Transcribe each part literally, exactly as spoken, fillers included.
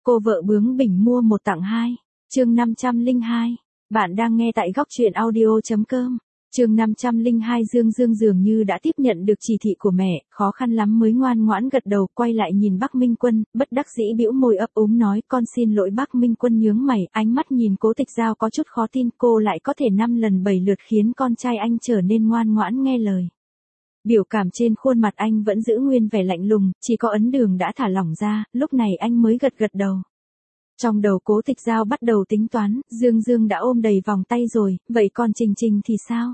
Cô vợ bướng bỉnh mua một tặng hai. Chương năm trăm lẻ hai. Bạn đang nghe tại góc truyện audio chấm com. Chương năm trăm lẻ hai. Dương Dương dường như đã tiếp nhận được chỉ thị của mẹ, khó khăn lắm mới ngoan ngoãn gật đầu, quay lại nhìn Bắc Minh Quân, bất đắc dĩ bĩu môi ấp úng nói, con xin lỗi. Bắc Minh Quân nhướng mày, ánh mắt nhìn Cố Tịch Giao có chút khó tin, cô lại có thể năm lần bảy lượt khiến con trai anh trở nên ngoan ngoãn nghe lời. Biểu cảm trên khuôn mặt anh vẫn giữ nguyên vẻ lạnh lùng, chỉ có ấn đường đã thả lỏng ra, lúc này anh mới gật gật đầu. Trong đầu Cố Tịch Giao bắt đầu tính toán, Dương Dương đã ôm đầy vòng tay rồi, vậy còn Trình Trình thì sao?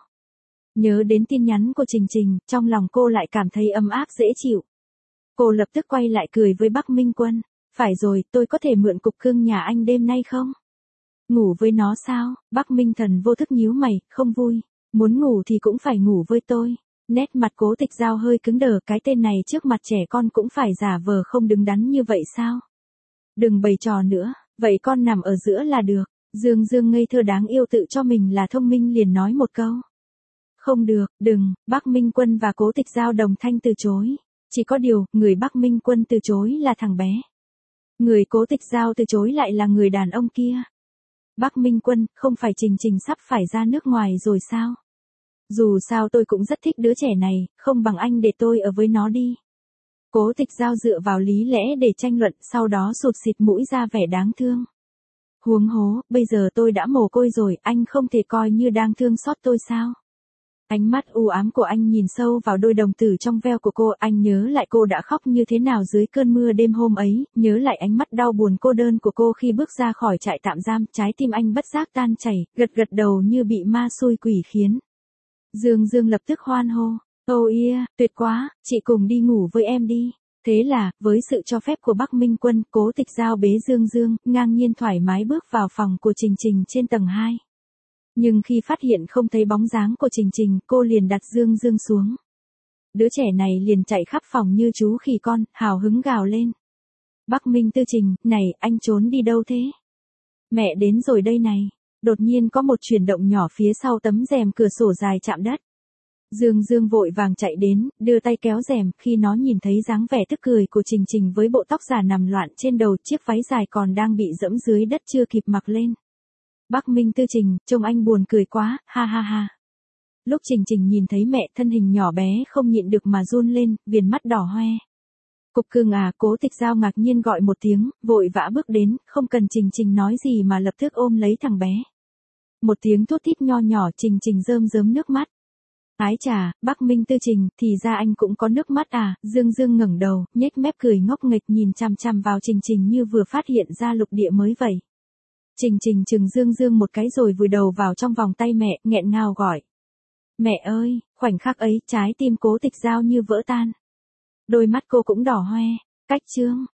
Nhớ đến tin nhắn của Trình Trình, trong lòng cô lại cảm thấy ấm áp dễ chịu. Cô lập tức quay lại cười với Bắc Minh Quân, phải rồi, tôi có thể mượn cục cưng nhà anh đêm nay không? Ngủ với nó sao? Bắc Minh Thần vô thức nhíu mày, không vui, muốn ngủ thì cũng phải ngủ với tôi. Nét mặt Cố Tịch Giao hơi cứng đờ, cái tên này trước mặt trẻ con cũng phải giả vờ không đứng đắn như vậy sao? Đừng bày trò nữa, vậy con nằm ở giữa là được. Dương Dương ngây thơ đáng yêu tự cho mình là thông minh liền nói một câu. Không được, đừng. Bắc Minh Quân và Cố Tịch Giao đồng thanh từ chối. Chỉ có điều, người Bắc Minh Quân từ chối là thằng bé. Người Cố Tịch Giao từ chối lại là người đàn ông kia. Bắc Minh Quân, không phải Trình Trình sắp phải ra nước ngoài rồi sao? Dù sao tôi cũng rất thích đứa trẻ này, không bằng anh để tôi ở với nó đi. Cố Tịch Giao dựa vào lý lẽ để tranh luận, sau đó sụt xịt mũi ra vẻ đáng thương. Huống hố, bây giờ tôi đã mồ côi rồi, anh không thể coi như đang thương xót tôi sao? Ánh mắt u ám của anh nhìn sâu vào đôi đồng tử trong veo của cô, anh nhớ lại cô đã khóc như thế nào dưới cơn mưa đêm hôm ấy, nhớ lại ánh mắt đau buồn cô đơn của cô khi bước ra khỏi trại tạm giam, trái tim anh bất giác tan chảy, gật gật đầu như bị ma xui quỷ khiến. Dương Dương lập tức hoan hô, oh yeah, tuyệt quá, chị cùng đi ngủ với em đi. Thế là, với sự cho phép của Bắc Minh Quân, Cố Tịch Giao bế Dương Dương, ngang nhiên thoải mái bước vào phòng của Trình Trình trên tầng hai. Nhưng khi phát hiện không thấy bóng dáng của Trình Trình, cô liền đặt Dương Dương xuống. Đứa trẻ này liền chạy khắp phòng như chú khỉ con, hào hứng gào lên. Bắc Minh Tư Trình, này, anh trốn đi đâu thế? Mẹ đến rồi đây này. Đột nhiên có một chuyển động nhỏ phía sau tấm rèm cửa sổ dài chạm đất. Dương Dương vội vàng chạy đến, đưa tay kéo rèm, khi nó nhìn thấy dáng vẻ tức cười của Trình Trình với bộ tóc giả nằm loạn trên đầu, chiếc váy dài còn đang bị dẫm dưới đất chưa kịp mặc lên. Bắc Minh Tư Trình, trông anh buồn cười quá, ha ha ha. Lúc Trình Trình nhìn thấy mẹ, thân hình nhỏ bé không nhịn được mà run lên, viền mắt đỏ hoe. Cục cưng à, Cố Tịch Giao ngạc nhiên gọi một tiếng, vội vã bước đến, không cần Trình Trình nói gì mà lập tức ôm lấy thằng bé. Một tiếng thút thít nho nhỏ, Trình Trình rơm rớm nước mắt. Ái chà, Bắc Minh Tư Trình, thì ra anh cũng có nước mắt à? Dương Dương ngẩng đầu, nhếch mép cười ngốc nghếch nhìn chằm chằm vào Trình Trình như vừa phát hiện ra lục địa mới vậy. Trình Trình chừng Dương Dương một cái rồi vùi đầu vào trong vòng tay mẹ, nghẹn ngào gọi. Mẹ ơi, khoảnh khắc ấy, trái tim Cố Tịch Giao như vỡ tan. Đôi mắt cô cũng đỏ hoe. Cách chương.